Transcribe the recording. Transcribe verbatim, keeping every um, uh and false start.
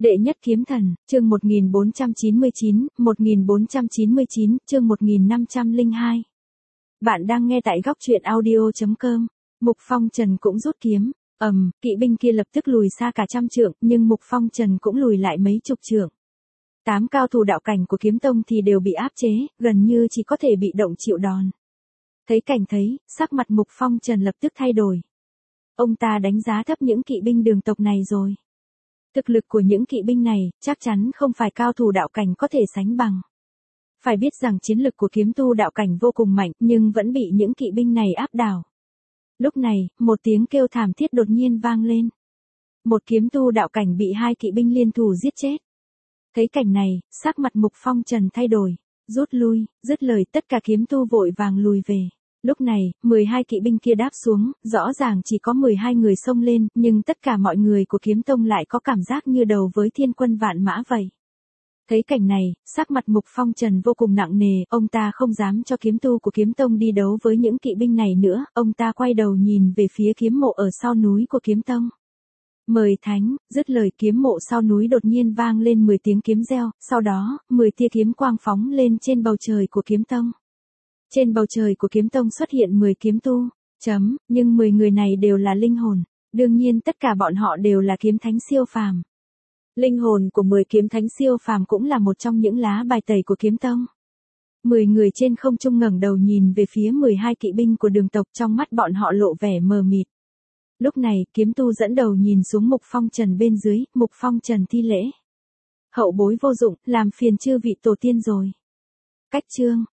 Đệ nhất kiếm thần, chương một nghìn bốn trăm chín mươi chín, một nghìn bốn trăm chín mươi chín, chương một nghìn năm trăm lẻ hai. Bạn đang nghe tại góc truyện audio chấm com. Mục Phong Trần cũng rút kiếm, ầm, kỵ binh kia lập tức lùi xa cả trăm trượng, nhưng Mục Phong Trần cũng lùi lại mấy chục trượng. Tám cao thủ đạo cảnh của kiếm tông thì đều bị áp chế, gần như chỉ có thể bị động chịu đòn. Thấy cảnh thấy, sắc mặt Mục Phong Trần lập tức thay đổi. Ông ta đánh giá thấp những kỵ binh đường tộc này rồi. Thực lực của những kỵ binh này, chắc chắn không phải cao thủ đạo cảnh có thể sánh bằng. Phải biết rằng chiến lực của kiếm tu đạo cảnh vô cùng mạnh, nhưng vẫn bị những kỵ binh này áp đảo. Lúc này, một tiếng kêu thảm thiết đột nhiên vang lên. Một kiếm tu đạo cảnh bị hai kỵ binh liên thủ giết chết. Thấy cảnh này, sắc mặt Mục Phong Trần thay đổi, rút lui, dứt lời tất cả kiếm tu vội vàng lùi về. Lúc này, mười hai kỵ binh kia đáp xuống, rõ ràng chỉ có mười hai người xông lên, nhưng tất cả mọi người của kiếm tông lại có cảm giác như đầu với thiên quân vạn mã vậy. Thấy cảnh này, sắc mặt Mục Phong Trần vô cùng nặng nề, ông ta không dám cho kiếm tu của kiếm tông đi đấu với những kỵ binh này nữa, ông ta quay đầu nhìn về phía kiếm mộ ở sau núi của kiếm tông. Mời thánh, dứt lời kiếm mộ sau núi đột nhiên vang lên mười tiếng kiếm reo, sau đó, mười tia kiếm quang phóng lên trên bầu trời của kiếm tông. Trên bầu trời của kiếm tông xuất hiện mười kiếm tu, chấm, nhưng mười người này đều là linh hồn, đương nhiên tất cả bọn họ đều là kiếm thánh siêu phàm. Linh hồn của mười kiếm thánh siêu phàm cũng là một trong những lá bài tẩy của kiếm tông. mười người trên không trung ngẩng đầu nhìn về phía mười hai kỵ binh của đường tộc, trong mắt bọn họ lộ vẻ mờ mịt. Lúc này, kiếm tu dẫn đầu nhìn xuống Mục Phong Trần bên dưới, Mục Phong Trần thi lễ. Hậu bối vô dụng, làm phiền chư vị tổ tiên rồi. Cách chương,